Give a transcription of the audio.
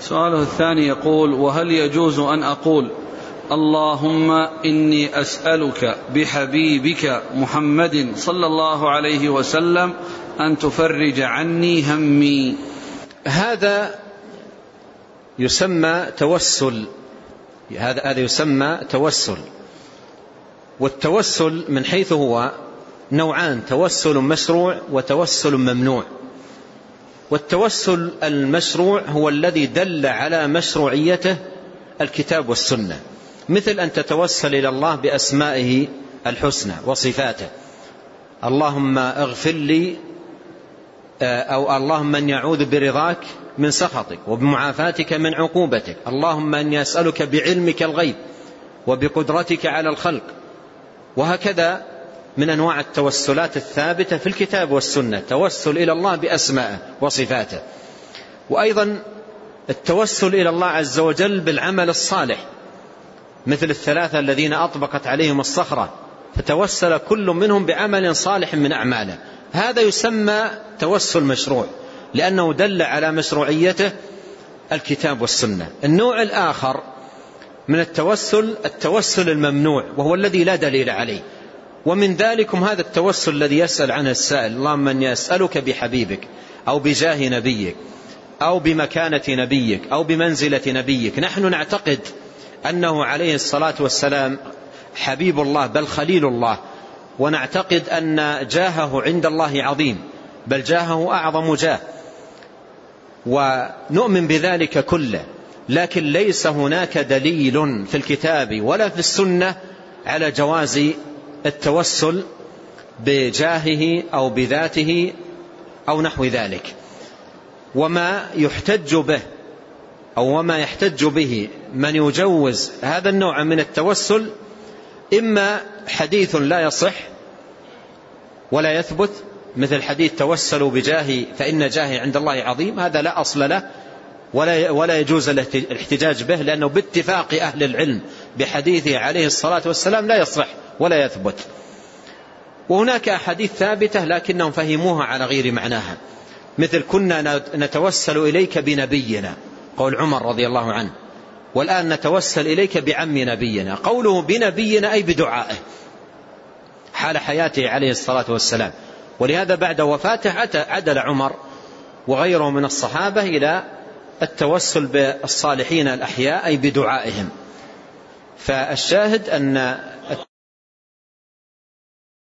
سؤاله الثاني يقول: وهل يجوز أن أقول اللهم إني أسألك بحبيبك محمد صلى الله عليه وسلم أن تفرج عني همي؟ هذا يسمى توسل، هذا يسمى توسل. والتوسل من حيث هو نوعان: توسل مشروع وتوسل ممنوع. والتوسل المشروع هو الذي دل على مشروعيته الكتاب والسنة، مثل أن تتوسل إلى الله بأسمائه الحسنى وصفاته: اللهم اغفر لي، أو اللهم من يعوذ برضاك من سخطك وبمعافاتك من عقوبتك، اللهم أني أسألك بعلمك الغيب وبقدرتك على الخلق. وهكذا من أنواع التوسلات الثابتة في الكتاب والسنة، توسل إلى الله بأسمائه وصفاته. وأيضا التوسل إلى الله عز وجل بالعمل الصالح، مثل الثلاثة الذين أطبقت عليهم الصخرة فتوسل كل منهم بعمل صالح من أعماله، هذا يسمى توسل مشروع لأنه دل على مشروعيته الكتاب والسنة. النوع الآخر من التوسل الممنوع، وهو الذي لا دليل عليه. ومن ذلكم هذا التوسل الذي يسأل عنه السائل: اللهم أني أسألك بحبيبك أو بجاه نبيك أو بمكانة نبيك أو بمنزلة نبيك. نحن نعتقد أنه عليه الصلاة والسلام حبيب الله بل خليل الله، ونعتقد أن جاهه عند الله عظيم بل جاهه أعظم جاه، ونؤمن بذلك كله. لكن ليس هناك دليل في الكتاب ولا في السنة على جواز التوسل بجاهه أو بذاته أو نحو ذلك. وما يحتج به أو وما يحتج به من يجوز هذا النوع من التوسل إما حديث لا يصح ولا يثبت، مثل حديث توسلوا بجاهي فإن جاهي عند الله عظيم، هذا لا أصل له ولا يجوز الاحتجاج به، لأنه باتفاق أهل العلم بحديثه عليه الصلاة والسلام لا يصح ولا يثبت. وهناك أحاديث ثابتة لكنهم فهموها على غير معناها، مثل كنا نتوسل إليك بنبينا، قول عمر رضي الله عنه، والآن نتوسل إليك بعم نبينا. قوله بنبينا أي بدعائه حال حياته عليه الصلاة والسلام. ولهذا بعد وفاته عدل عمر وغيره من الصحابة إلى التوسل بالصالحين الأحياء أي بدعائهم. فالشاهد أن